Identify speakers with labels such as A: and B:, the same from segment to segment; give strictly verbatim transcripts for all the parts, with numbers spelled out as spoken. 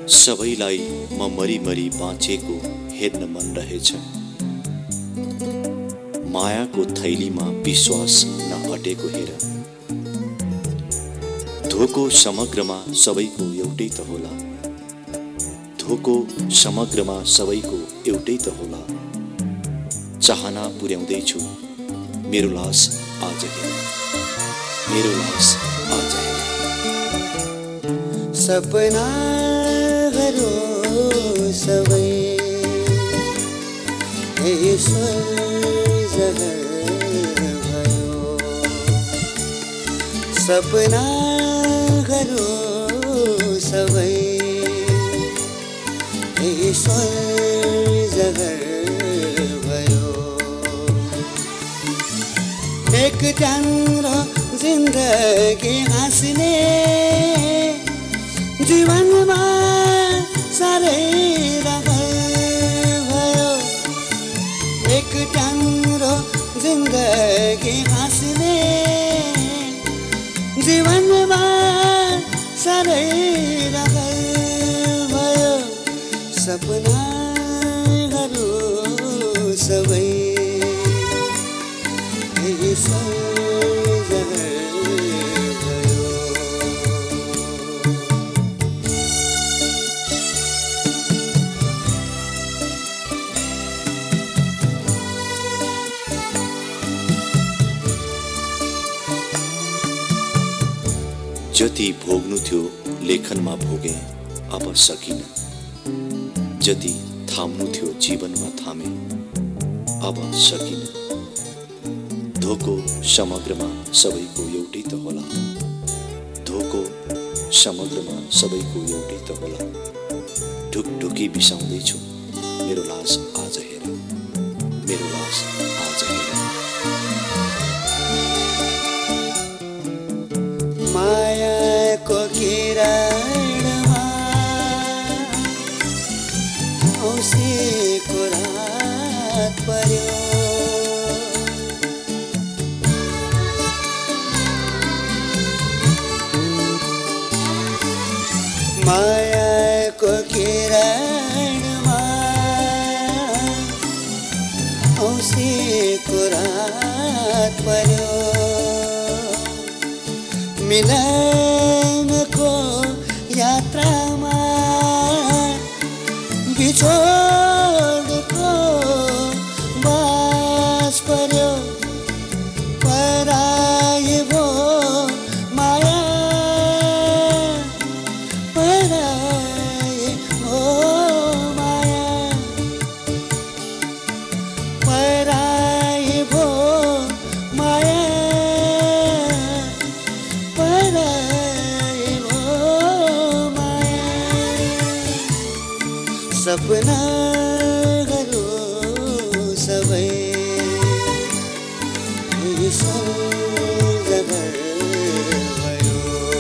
A: सबैलाई म मरी मरी बाँचेको हेर्न मन रहेछ। मायाको थैलीमा विश्वास नअटेको हेर। धोको समग्रमा सबैको एउटै त होला। धोको समग्रमा सबैको एउटै त होला। चाहना पुर्याउँदैछु मेरो लास आज हेर, मेरो लास आज हेर।
B: सपनाहरू सबै ईश्वर जहर भयो। सपनाहरू सबै ईश्वर जहर भयो। एक राम्रो जिन्दगी हाँस्ने जीवनमा साह्रै रहर भयो। एक राम्रो जिन्दगी हाँस्ने जीवनमा साह्रै रहर भयो। सपनाहरू सबै ईश्वर जहर भयो।
A: जति भोग्नु थियो लेखनमा भोगे, अब सकिन। जति थाम्नु थियो जीवनमा थामे, अब सकिन। धोको समग्रमा सबैको एउटै त होला। धोको समग्रमा सबैको एउटै त होला। ढुकढुकी बिसाउँदैछु मेरो लास आज हेर, मेरो लास आज हेर।
B: मायाको किरणमा औँसीको रात पर्यो। मायाको किरणमा औँसीको रात पर्यो। मिलनको यात्रामा बिछोडको बास पर्यो। पराई भो माया, पराई भो माया, पराई भो माया, पराई भो माया। सपनाहरू सबै ईश्वर जहर भयो।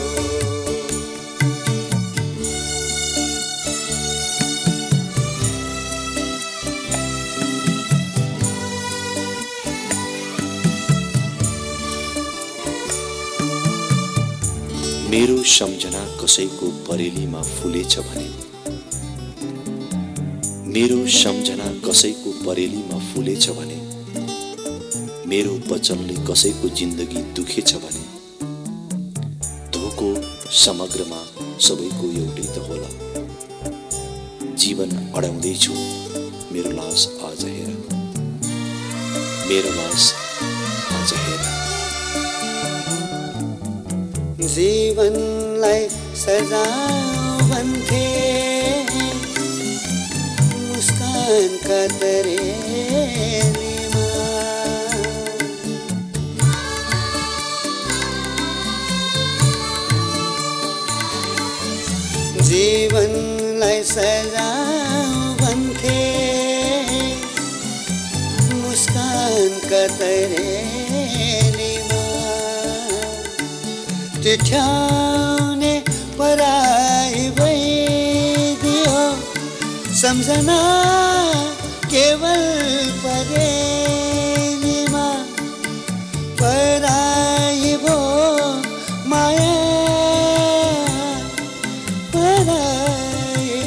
A: मेरो सम्झना कसैको परेलीमा फुलेछ भने, मेरो सम्झना कसैको परेलीमा फुलेछ भने, मेरो वचनले कसैको जिन्दगी दुखेछ भने, धोको समग्रमा सबैको एउटै त होला। जीवन अडाउँदैछु मेरो लास आज हेर, मेरो लास आज हेर।
B: जीवनलाई सजाऊ भन्थे मुस्कानका तरेलीमा। जीवनलाई सजाऊ भन्थे मुस्कानका तरेलीमा। टिठ्याउने पराई भइदियो सम्झना केवल परेलीमा। पराई भो माया, पराई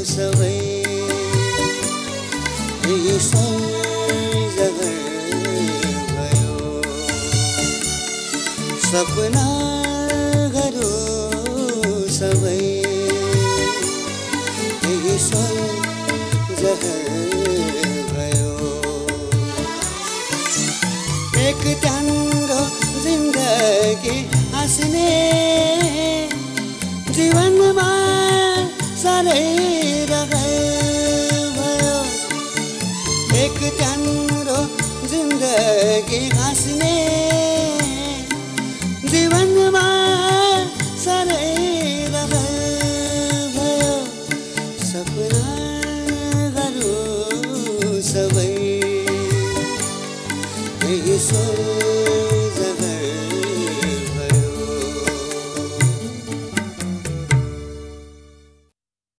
B: सबै यही सर्जगर भयो सपनाहरू सबै यही सर्जगर भयो एक टाङ्गो जिन्दगी हाँस्ने जीवनमा साह्रै रगल भयो एक टाङ्गो जिन्दगी हाँस्ने जीवनमा साह्रै रगल भयो सपनाहरू सबै यही